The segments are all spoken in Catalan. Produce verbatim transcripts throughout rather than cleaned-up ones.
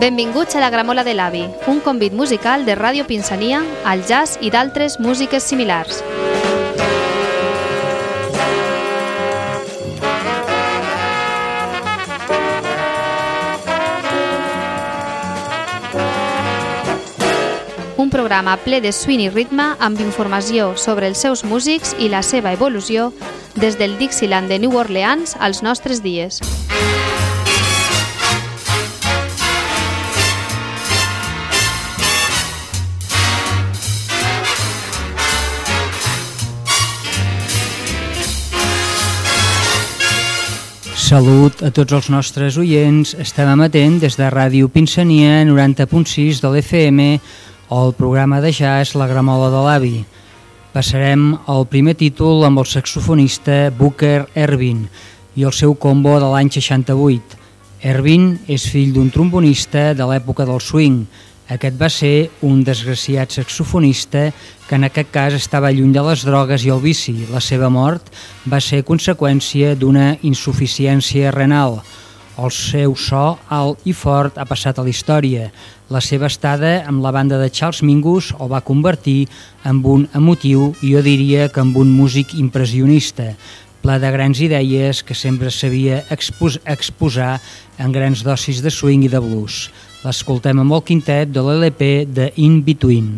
Benvinguts a la Gramola de l'Avi, un convit musical de Ràdio Pinsania, al jazz i d'altres músiques similars. Un programa ple de swing i ritme amb informació sobre els seus músics i la seva evolució des del Dixieland de New Orleans als nostres dies. Salut a tots els nostres oients. Estem amatent des de Ràdio Pinsania noranta punt sis de l'F M o el programa de jazz La Gramola de l'Avi. Passarem al primer títol amb el saxofonista Booker Ervin i el seu combo de l'any seixanta-vuit. Ervin és fill d'un trombonista de l'època del swing. Aquest va ser un desgraciat saxofonista que en aquest cas estava lluny de les drogues i el vici. La seva mort va ser conseqüència d'una insuficiència renal. El seu so alt i fort ha passat a la història. La seva estada amb la banda de Charles Mingus el va convertir en un emotiu i jo diria que en un músic impressionista, ple de grans idees que sempre sabia expos- exposar en grans dosis de swing i de blues. L'escoltem amb el quintet de l'L P de In Between.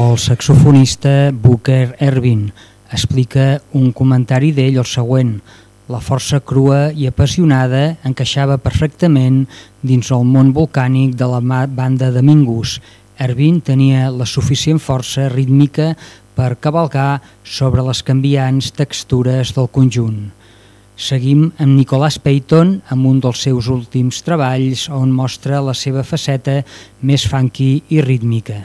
el saxofonista Booker Ervin. Explica un comentari d'ell el següent: la força crua i apassionada encaixava perfectament dins el món volcànic de la banda de Mingus. Ervin tenia la suficient força rítmica per cavalcar sobre les canviants textures del conjunt. Seguim amb Nicholas Payton amb un dels seus últims treballs on mostra la seva faceta més funky i rítmica.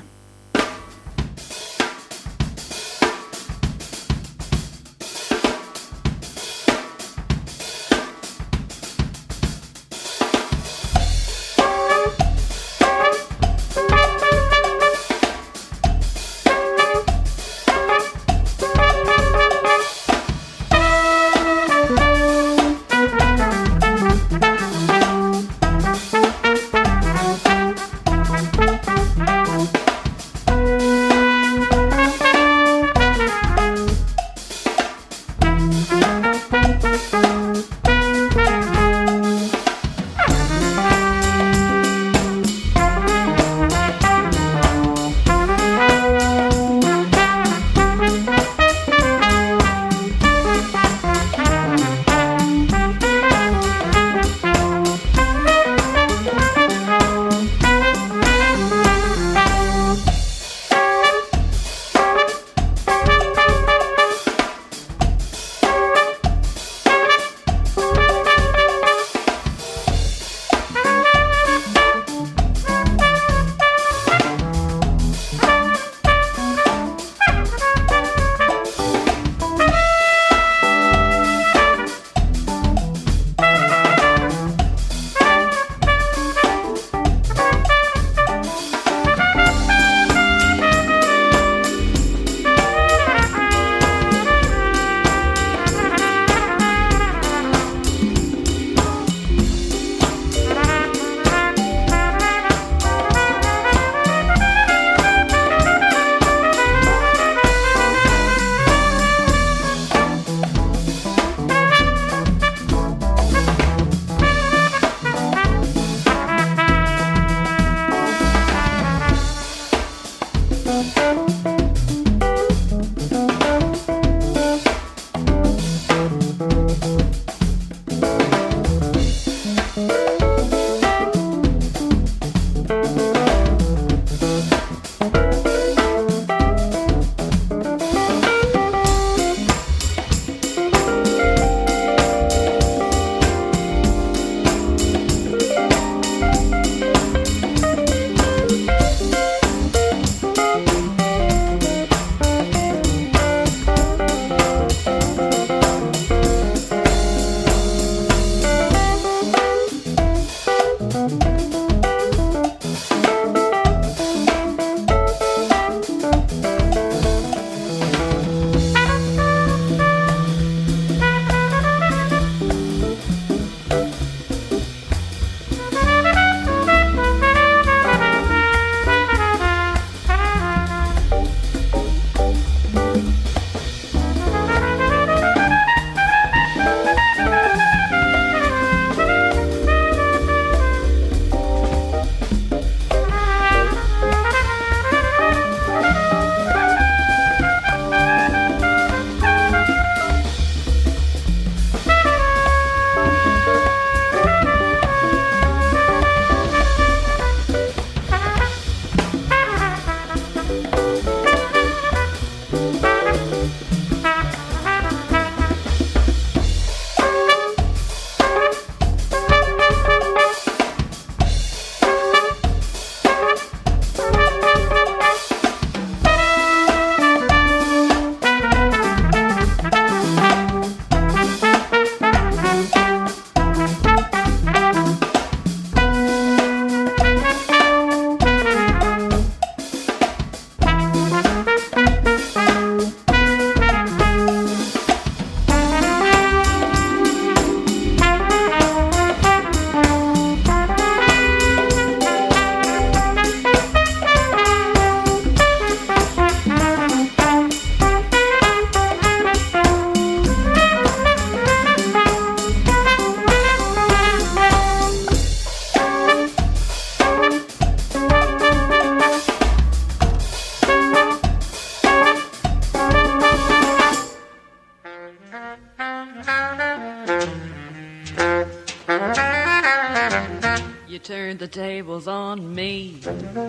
turned the tables on me.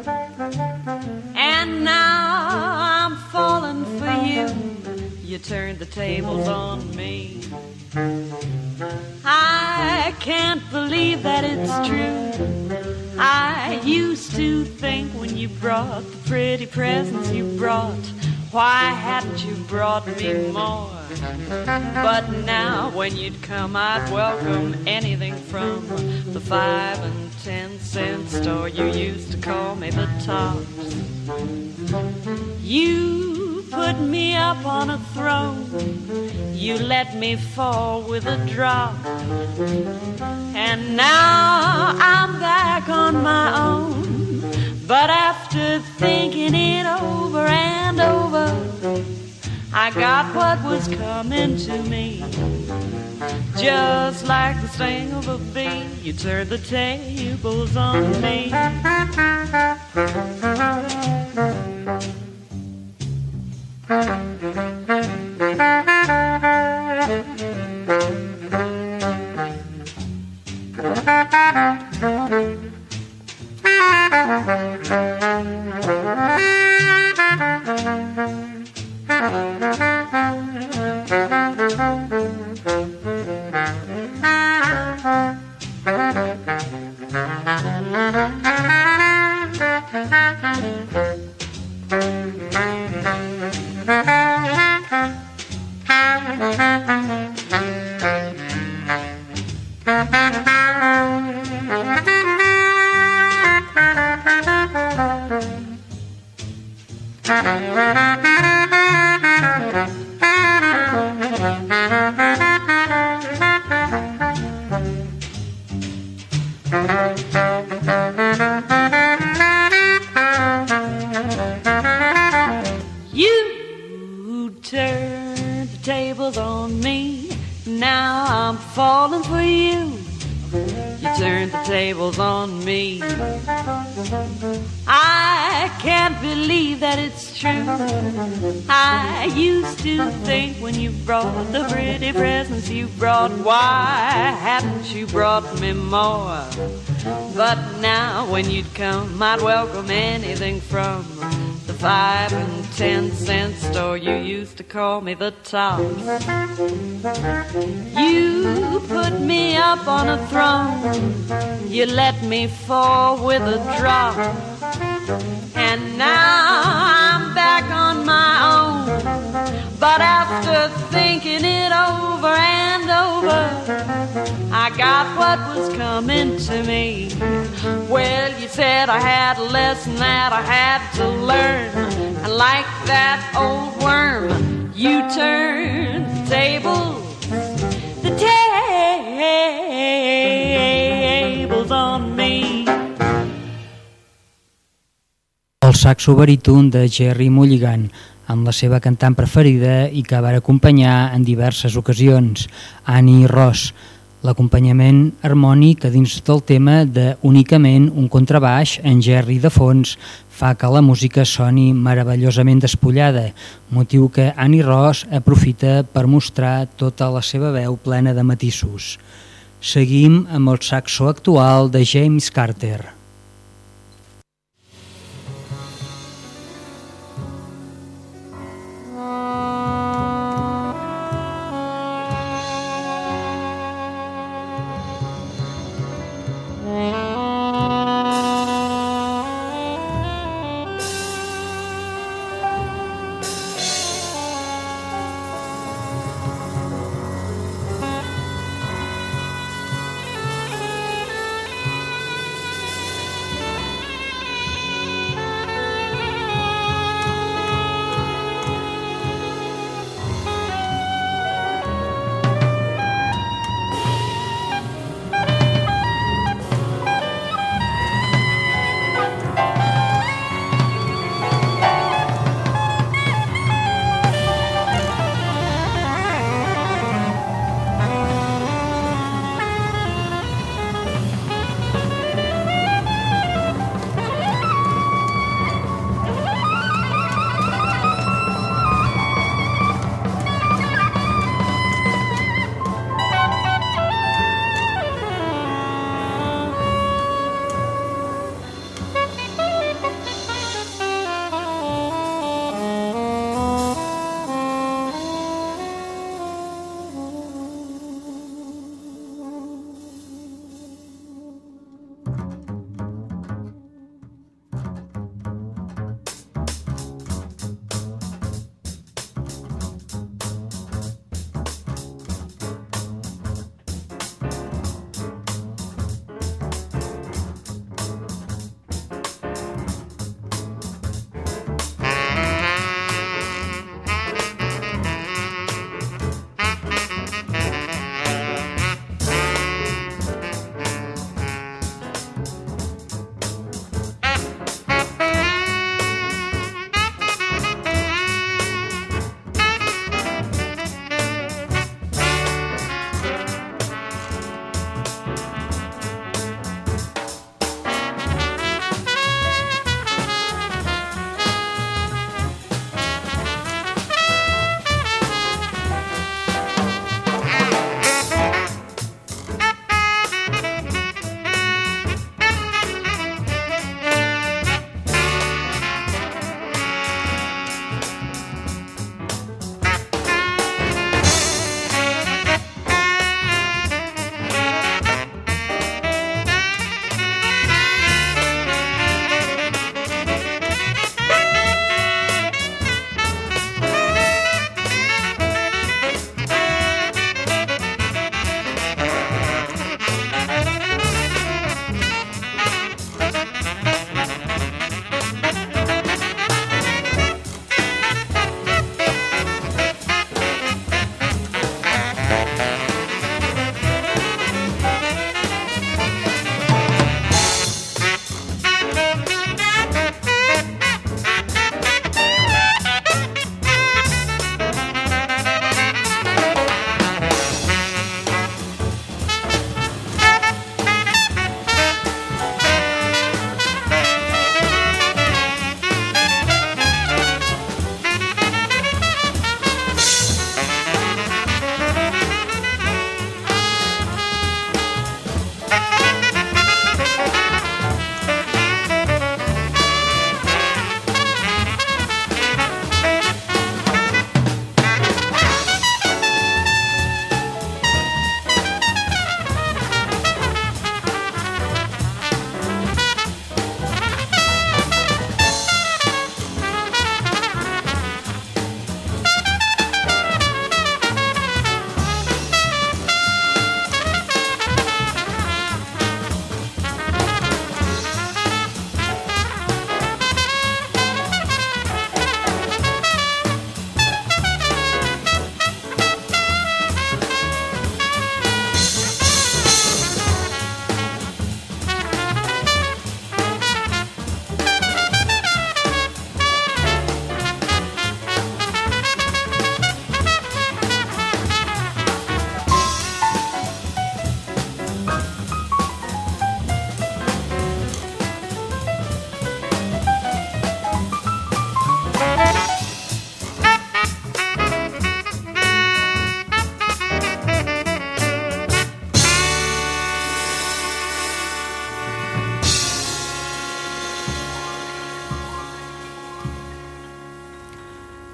And now I'm falling for you. You turned the tables on me. I can't believe that it's true. I used to think when you brought the pretty presents you brought, why hadn't you brought me more? But now when you'd come I'd welcome anything from the five and ten cent store you used to call me the tops. You put me up on a throne, you let me fall with a drop, and now I'm back on my own. But after thinking it over and over, I got what was coming to me. Just like the sting of a bee, you turned the tables on me. I can't believe that it's true. I used to think when you brought the pretty presents you brought, why hadn't you brought me more? But now when you'd come I'd welcome anything from the five and ten cent store you used to call me the tops. You put me up on a throne, you let me fall with a drop, and now I'm back on my own. But after thinking it over and over, I got what was coming to me. Well, you said I had a lesson that I had to learn, and like that old worm, you turned the tables, the tables on me. El saxo baríton de Gerry Mulligan, amb la seva cantant preferida i que va acompanyar en diverses ocasions, Annie Ross. L'acompanyament harmònic a dins del tema de únicament un contrabaix en Gerry de fons fa que la música soni meravellosament despullada, motiu que Annie Ross aprofita per mostrar tota la seva veu plena de matisos. Seguim amb el saxo actual de James Carter.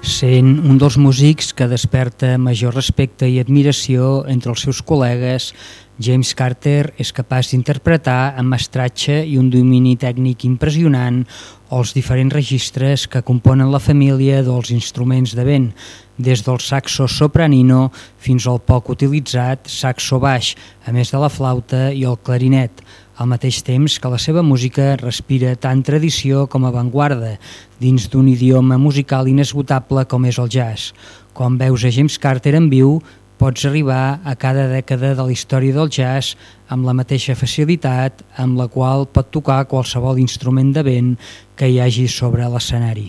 sent un dels músics que desperta major respecte i admiració entre els seus col·legues. James Carter és capaç d'interpretar amb mestratge i un domini tècnic impressionant els diferents registres que componen la família dels instruments de vent, des del saxo sopranino fins al poc utilitzat saxo baix, a més de la flauta i el clarinet, al mateix temps que la seva música respira tant tradició com avantguarda, dins d'un idioma musical inesgotable com és el jazz. Quan veus a James Carter en viu, pots arribar a cada dècada de la història del jazz amb la mateixa facilitat amb la qual pot tocar qualsevol instrument de vent que hi hagi sobre l'escenari.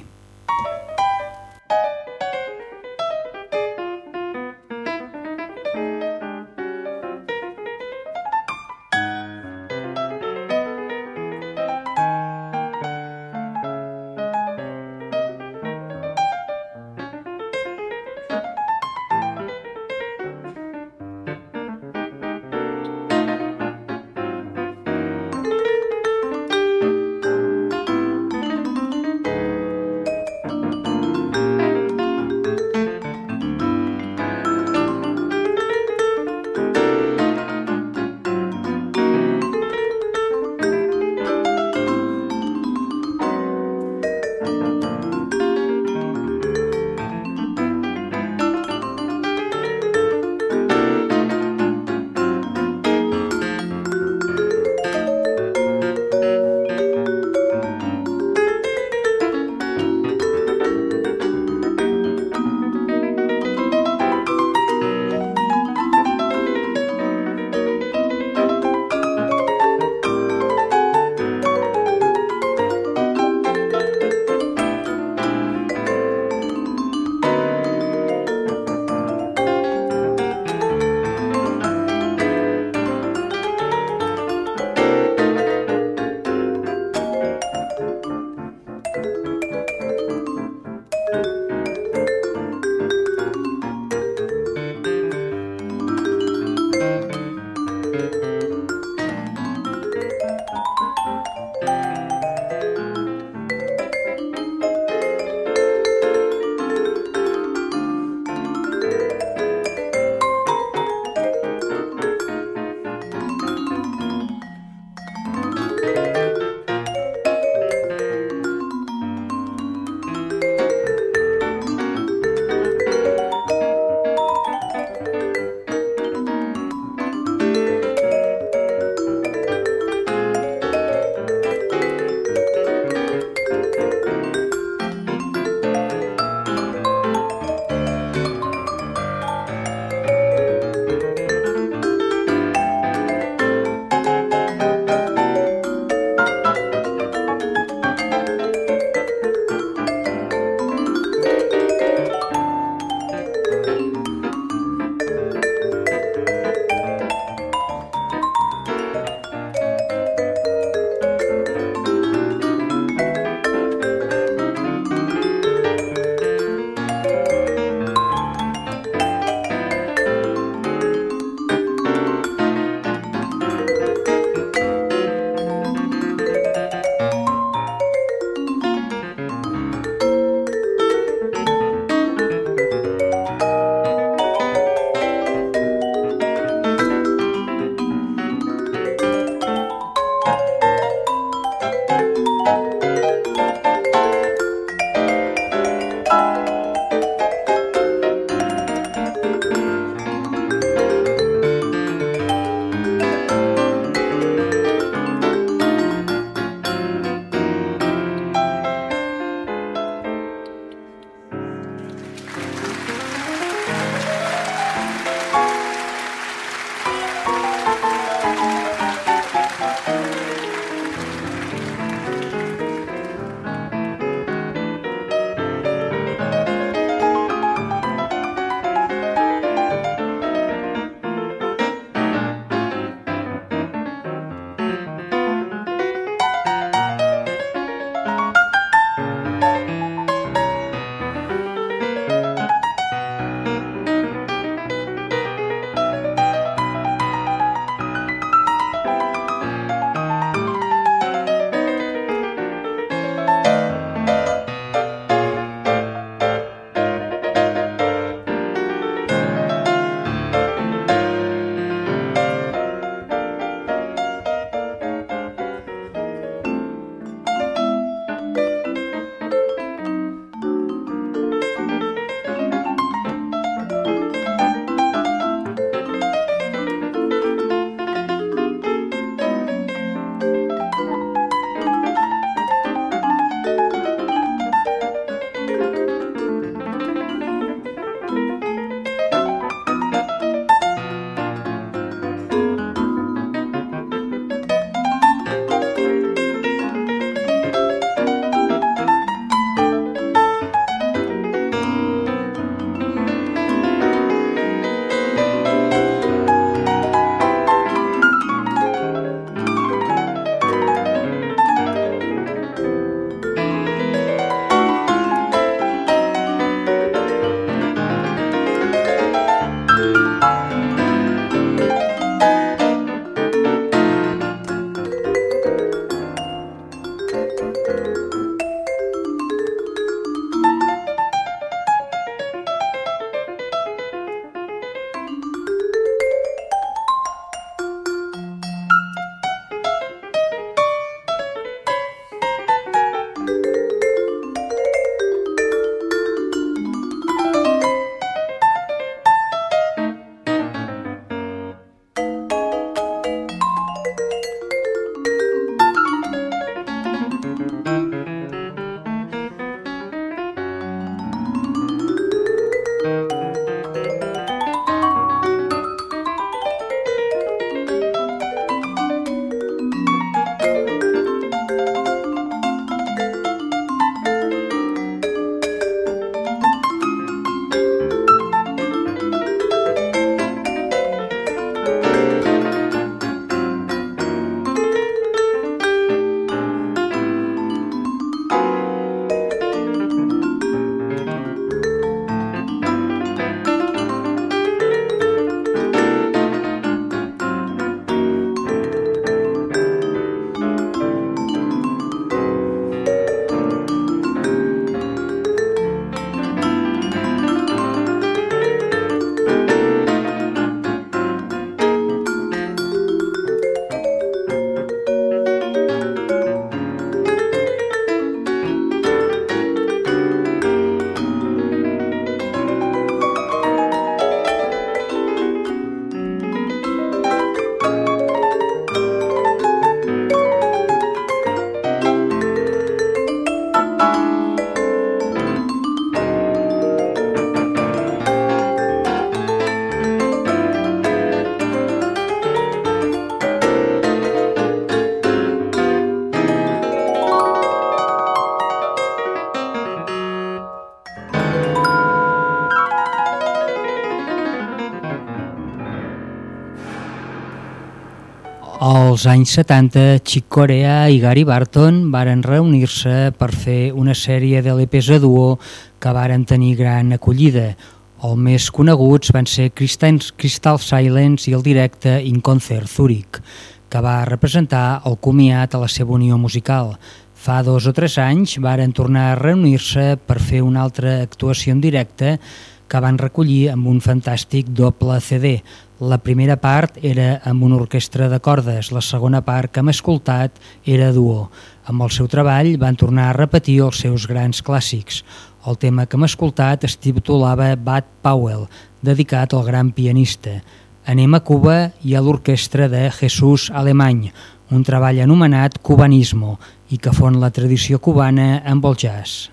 Als anys setanta, Chick Corea i Gary Barton varen reunir-se per fer una sèrie de L Ps a duo que varen tenir gran acollida. Els més coneguts van ser Crystal Silence i el directe In Concert Zurich, que va representar el comiat a la seva unió musical. Fa dos o tres anys varen tornar a reunir-se per fer una altra actuació en directe que van recollir amb un fantàstic doble C D. La primera part era amb una orquestra de cordes, la segona part que hem escoltat era duo. Amb el seu treball van tornar a repetir els seus grans clàssics. El tema que hem escoltat es titulava Bud Powell, dedicat al gran pianista. Anem a Cuba i a l'orquestra de Jesús Alemany, un treball anomenat Cubanismo i que fon la tradició cubana amb el jazz.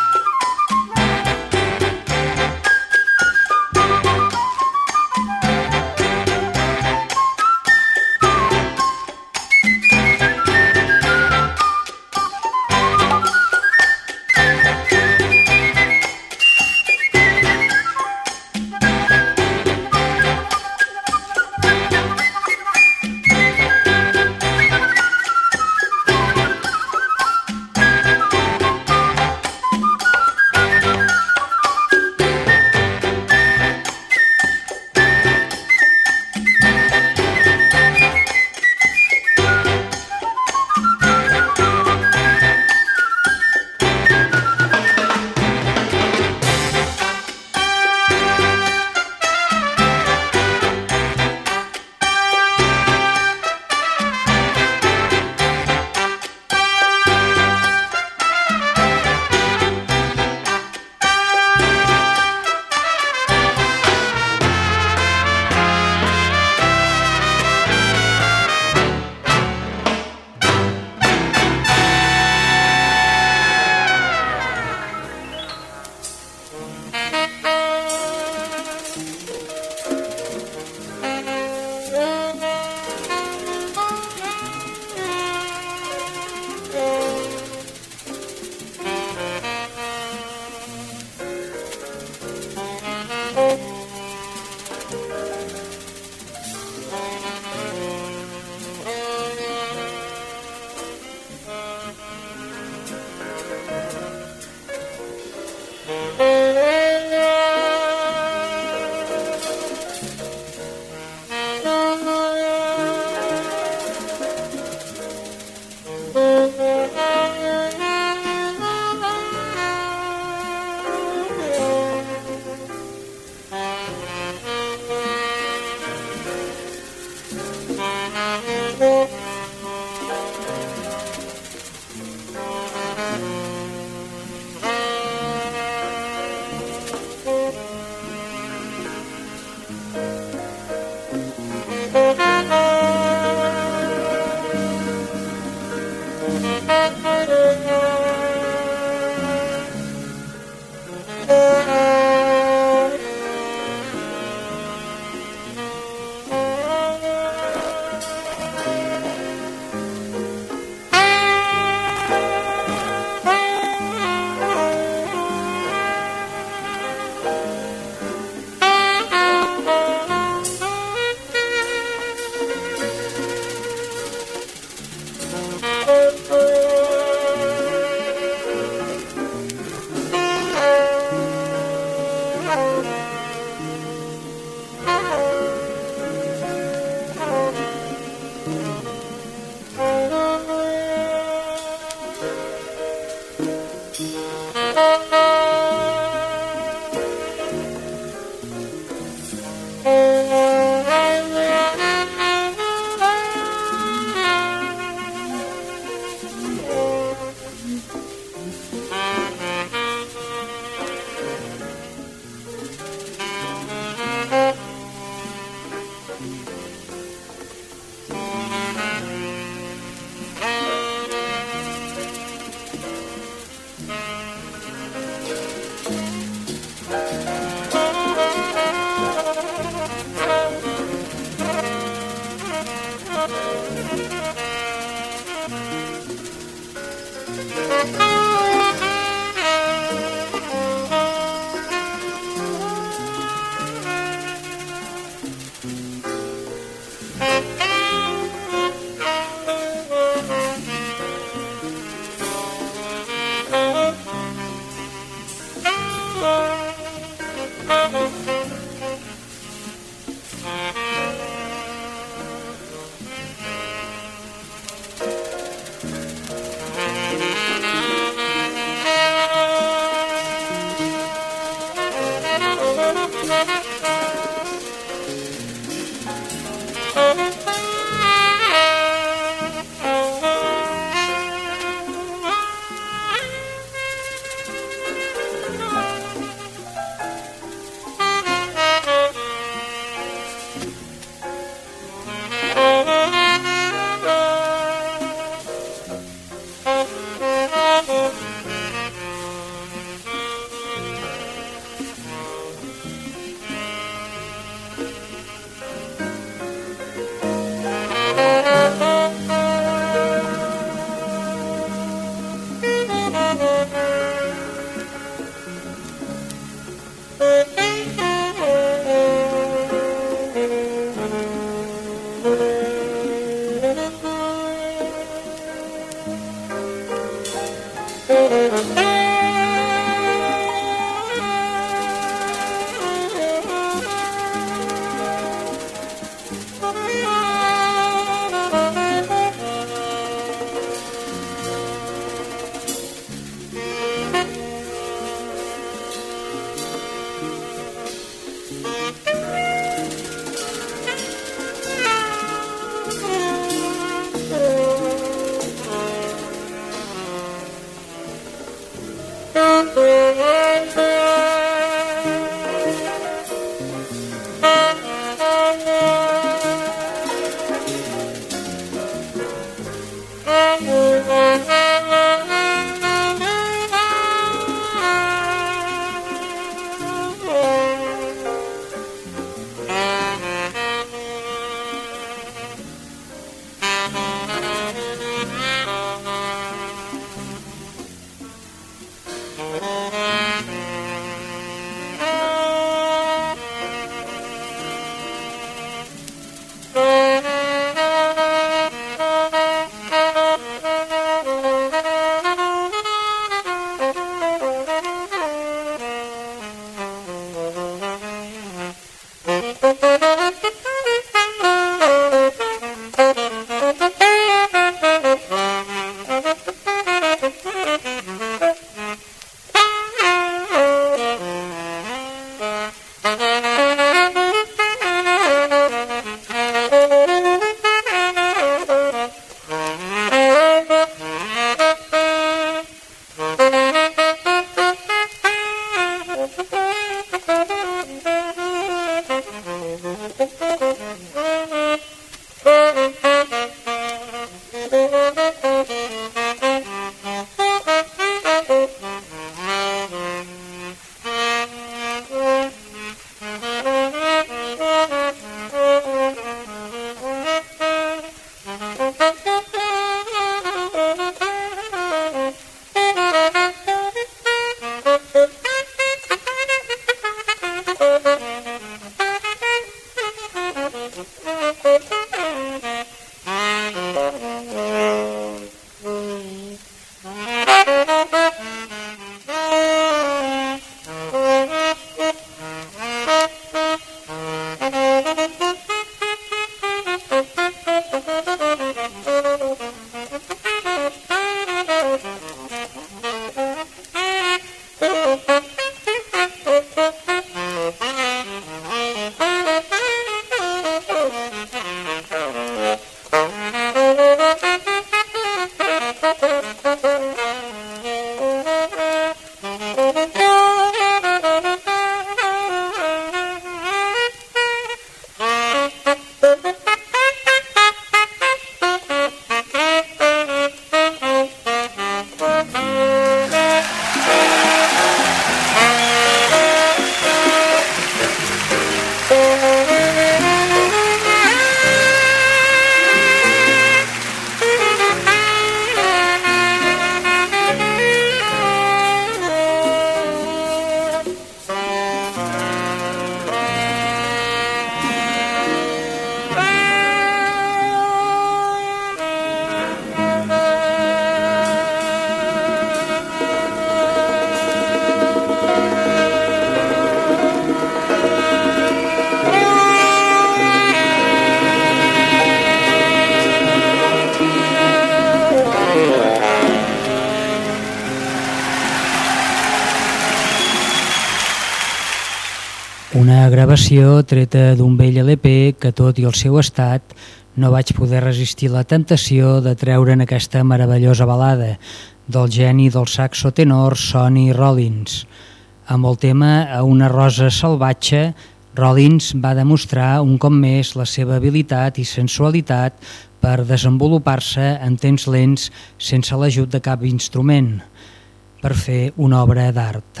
una gravació treta d'un vell L P que, tot i el seu estat, no vaig poder resistir la temptació de treure'n aquesta meravellosa balada del geni del saxo tenor Sonny Rollins. Amb el tema A una rosa salvatge, Rollins va demostrar un cop més la seva habilitat i sensualitat per desenvolupar-se en temps lents sense l'ajut de cap instrument, per fer una obra d'art.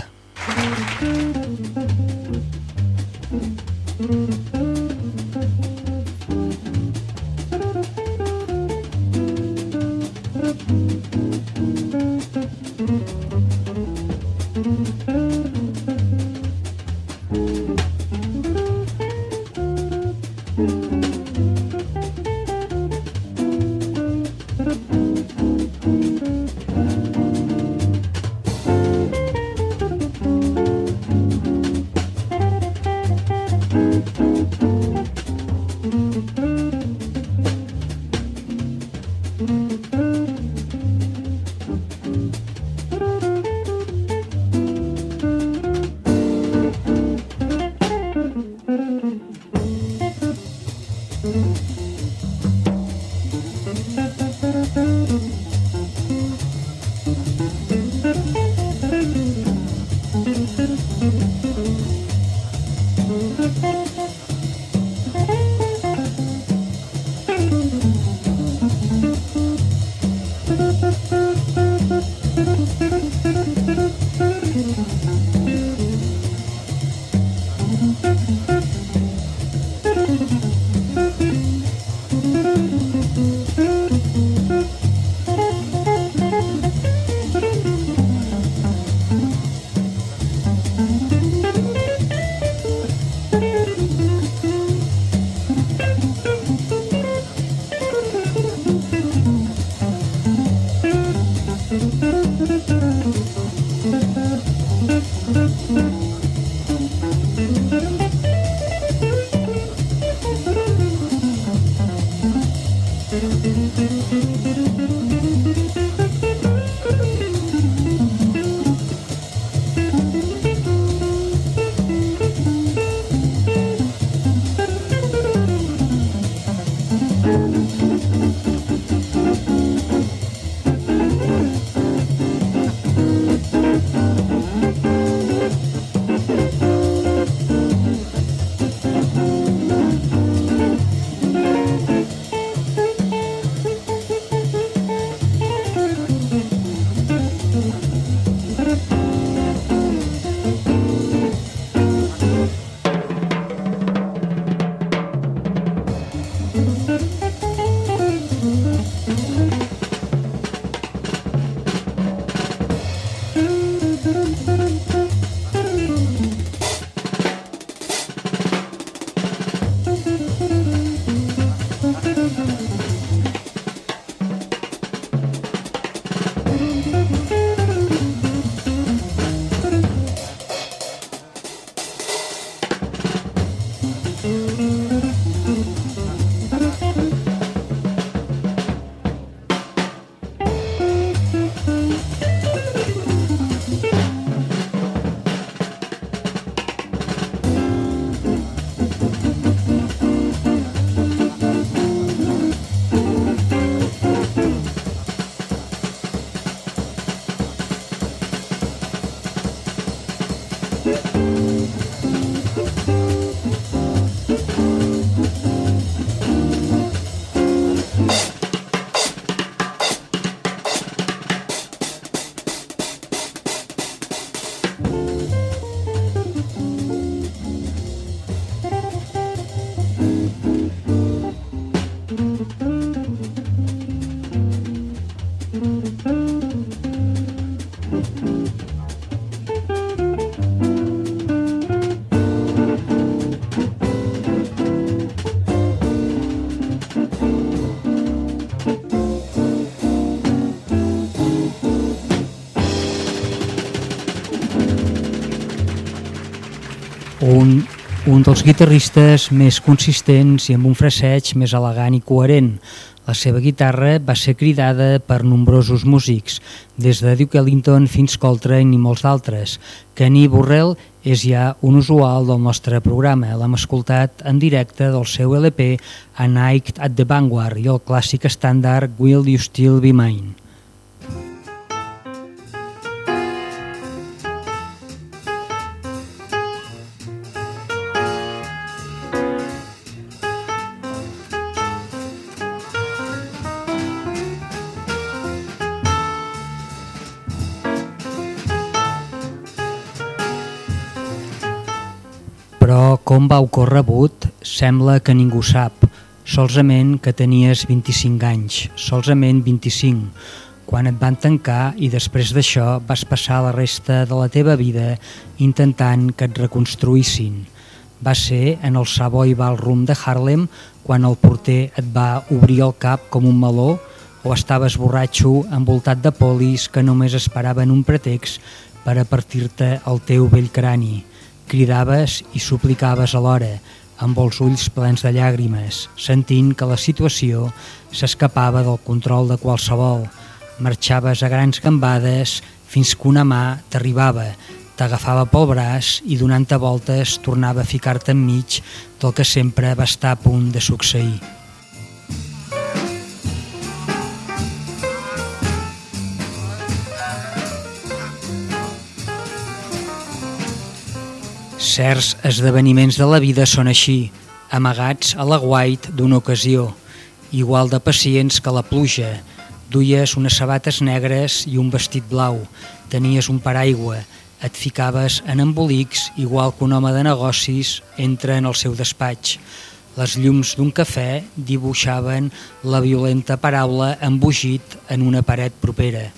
un, un dels guitarristes més consistents i amb un fraseig més elegant i coherent. La seva guitarra va ser cridada per nombrosos músics, des de Duke Ellington fins Coltrane i molts d'altres. Kenny Burrell és ja un usual del nostre programa. L'hem escoltat en directe del seu L P A Night at the Vanguard i el clàssic estàndard Will You Still Be Mine? Però com va ocórrer Bud, sembla que ningú sap, solament que tenies vint-i-cinc anys, solament vint-i-cinc, quan et van tancar i després d'això vas passar la resta de la teva vida intentant que et reconstruïssin. Va ser en el Savoy Ballroom de Harlem quan el porter et va obrir el cap com un meló o estaves borratxo envoltat de polis que només esperaven un pretext per a partir-te el teu vell crani. Cridaves i suplicaves alhora, amb els ulls plens de llàgrimes, sentint que la situació s'escapava del control de qualsevol. Marxaves a grans gambades fins que una mà t'arribava, t'agafava pel braç i donant-te voltes tornava a ficar-te enmig del que sempre va estar a punt de succeir. Certs esdeveniments de la vida són així, amagats a l'aguait d'una ocasió, igual de pacients que la pluja. Duies unes sabates negres i un vestit blau, tenies un paraigua, et ficaves en embolics igual que un home de negocis entra en el seu despatx. Les llums d'un cafè dibuixaven la violenta paraula embogit en una paret propera.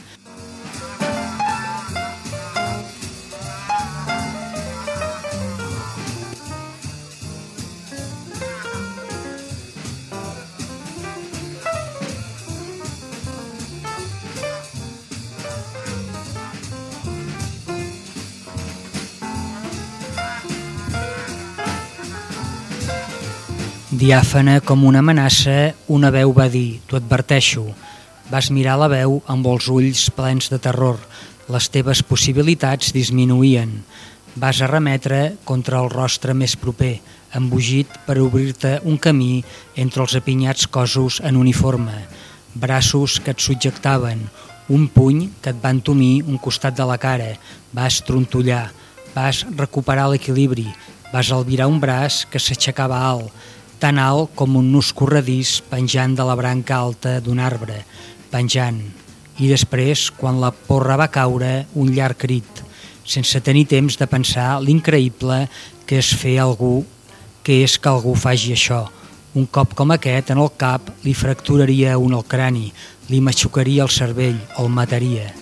Diàfana com una amenaça, una veu va dir, t'ho adverteixo. Vas mirar la veu amb els ulls plens de terror. Les teves possibilitats disminuïen. Vas arremetre contra el rostre més proper, embogit per obrir-te un camí entre els apinyats cossos en uniforme. Braços que et subjectaven, un puny que et va entomir un costat de la cara. Vas trontollar, vas recuperar l'equilibri, vas albirar un braç que s'aixecava alt, tan alt com un nus corredís penjant de la branca alta d'un arbre, penjant. I després, quan la porra va caure, un llarg crit, sense tenir temps de pensar l'increïble que és fer algú, que és que algú faci això. Un cop com aquest en el cap li fracturaria un el crani, li matxucaria el cervell, el mataria.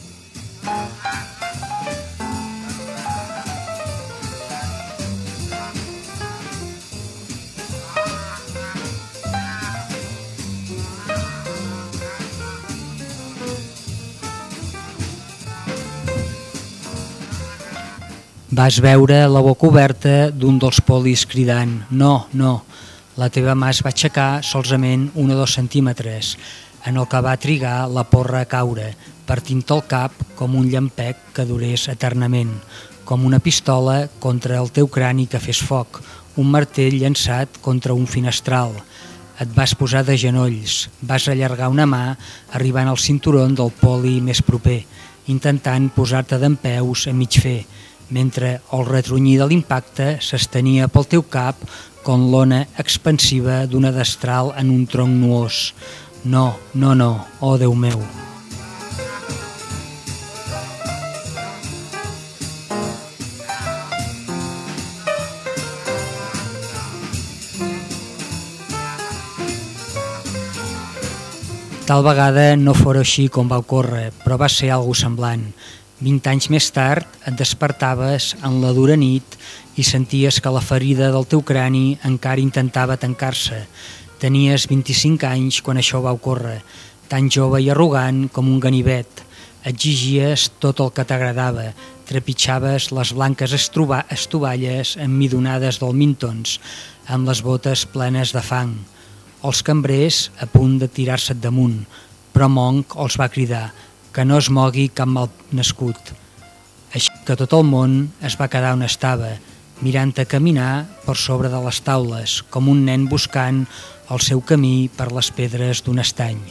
Vas veure la boca oberta d'un dels polis cridant «No, no». La teva mà es va aixecar solament un o dos centímetres, en el que va trigar la porra a caure, partint-te el cap com un llampec que durés eternament, com una pistola contra el teu crani que fes foc, un martell llançat contra un finestral. Et vas posar de genolls, vas allargar una mà arribant al cinturon del poli més proper, intentant posar-te dempeus a mig fer, mentre el retronyir de l'impacte s'estenia pel teu cap com l'ona expansiva d'una destral en un tronc nuós. No, no, no, oh Déu meu! Tal vegada no fora així com va ocórrer, però va ser algo semblant. Vint anys més tard et despertaves en la dura nit i senties que la ferida del teu crani encara intentava tancar-se. Tenies vint-i-cinc anys quan això va ocórrer, tan jove i arrogant com un ganivet. Exigies tot el que t'agradava, trepitjaves les blanques estovalles emmidonades del Mintons, amb les botes plenes de fang. els cambrers a punt de tirar-se damunt, però Monk els va cridar que no es mogui cap mal nascut. Així que tot el món es va quedar on estava, mirant a caminar per sobre de les taules, com un nen buscant el seu camí per les pedres d'un estany.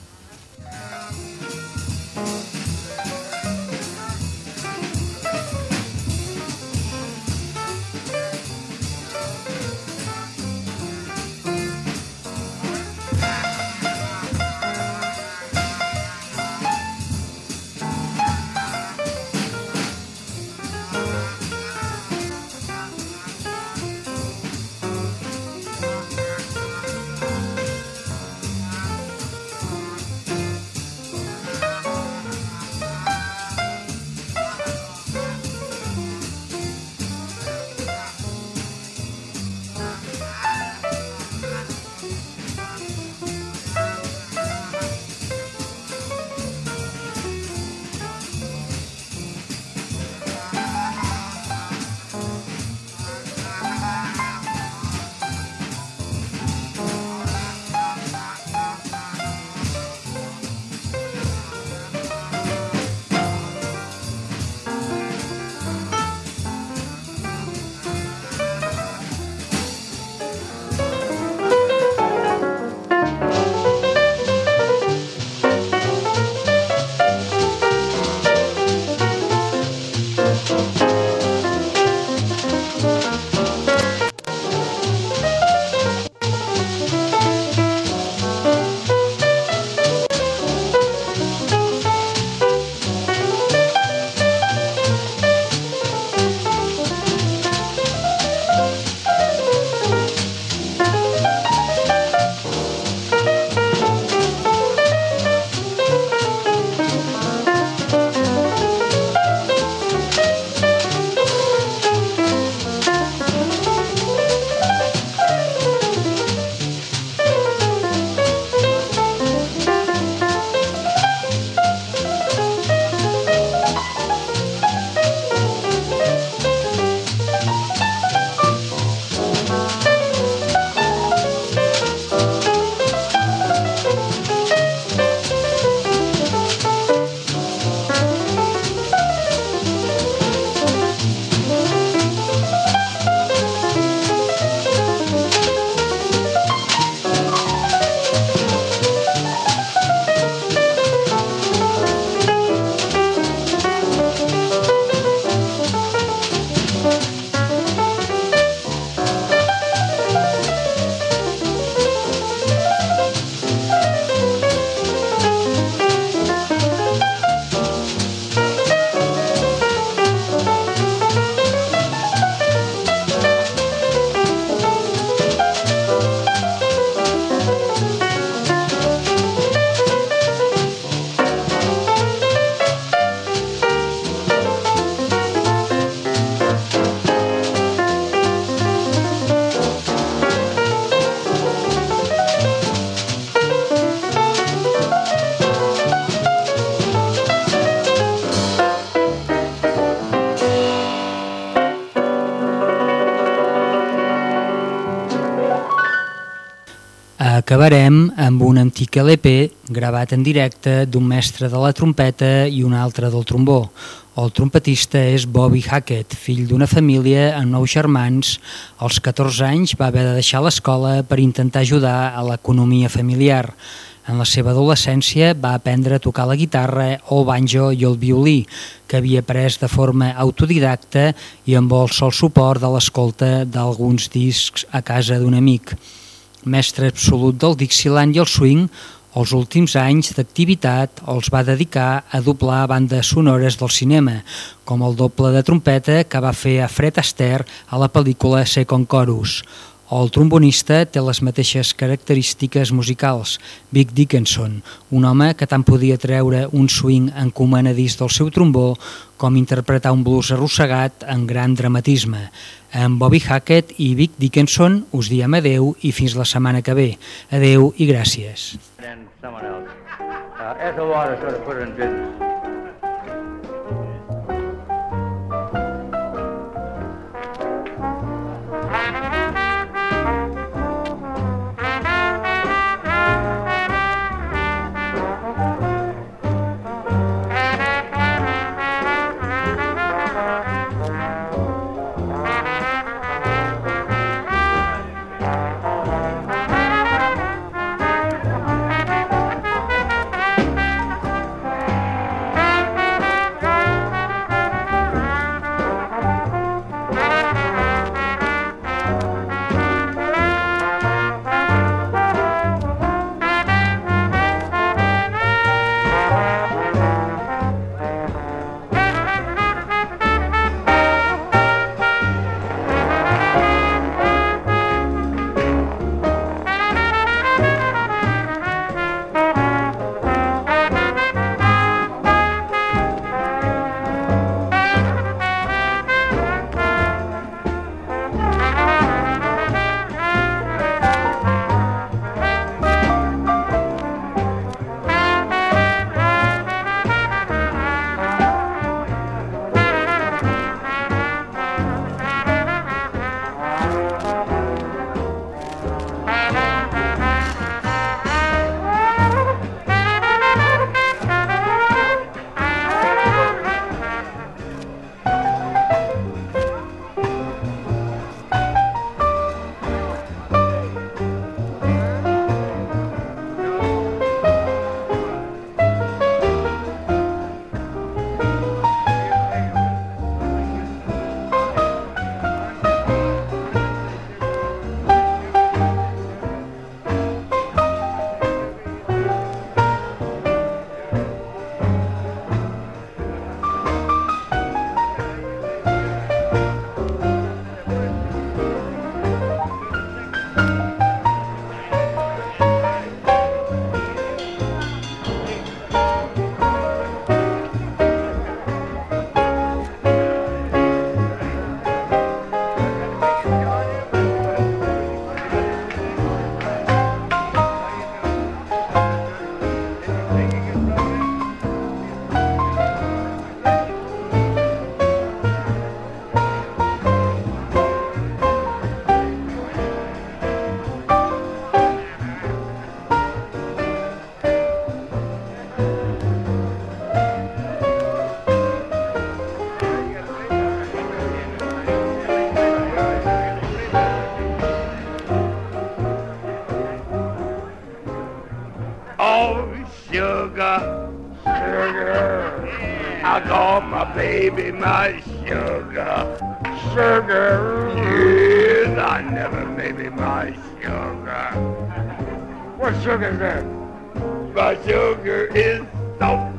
Acabarem amb un antic L P gravat en directe d'un mestre de la trompeta i un altre del trombó. El trompetista és Bobby Hackett, fill d'una família amb nou germans. Als catorze anys va haver de deixar l'escola per intentar ajudar a l'economia familiar. En la seva adolescència va aprendre a tocar la guitarra, el banjo i el violí, que havia après de forma autodidacta i amb el sol suport de l'escolta d'alguns discs a casa d'un amic. Mestre absolut del Dixieland i el swing, els últims anys d'activitat els va dedicar a doblar bandes sonores del cinema, com el doble de trompeta que va fer a Fred Astaire a la pel·lícula Second Chorus. El trombonista té les mateixes característiques musicals, Vic Dickinson, un home que tant podia treure un swing encomanadís del seu trombó com interpretar un blues arrossegat en gran dramatisme. Amb Bobby Hackett i Vic Dickinson us diem adeu i fins la setmana que ve. Adeu i gràcies. sugar, sugar. I call my baby my sugar, sugar. Yes, I never baby my sugar. What sugar is that? My sugar is soap.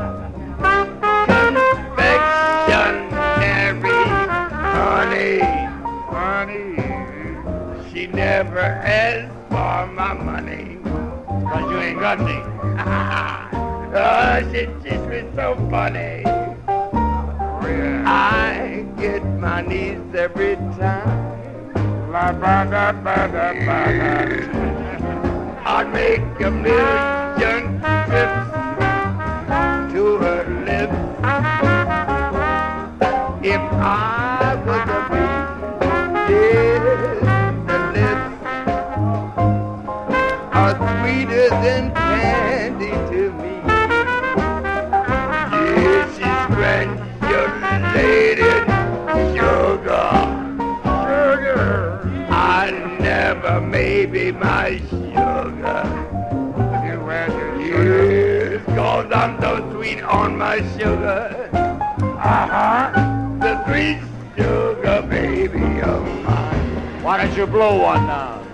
Confectionery, honey, Honey. she never asks for my money. Cause you ain't got any. Oh, she treats me so funny. Oh, yeah. I get my knees every time. La ba da ba da ba da. I'd make a million trips to her lips if I was a bee. Yes, the lips are sweeter than candy to me. Yes, she's granulated sugar. Sugar. I never maybe my sugar. You wear your sugar. Yes, cause I'm so sweet on my sugar. Uh-huh. The sweet sugar baby of mine. Why don't you blow one now?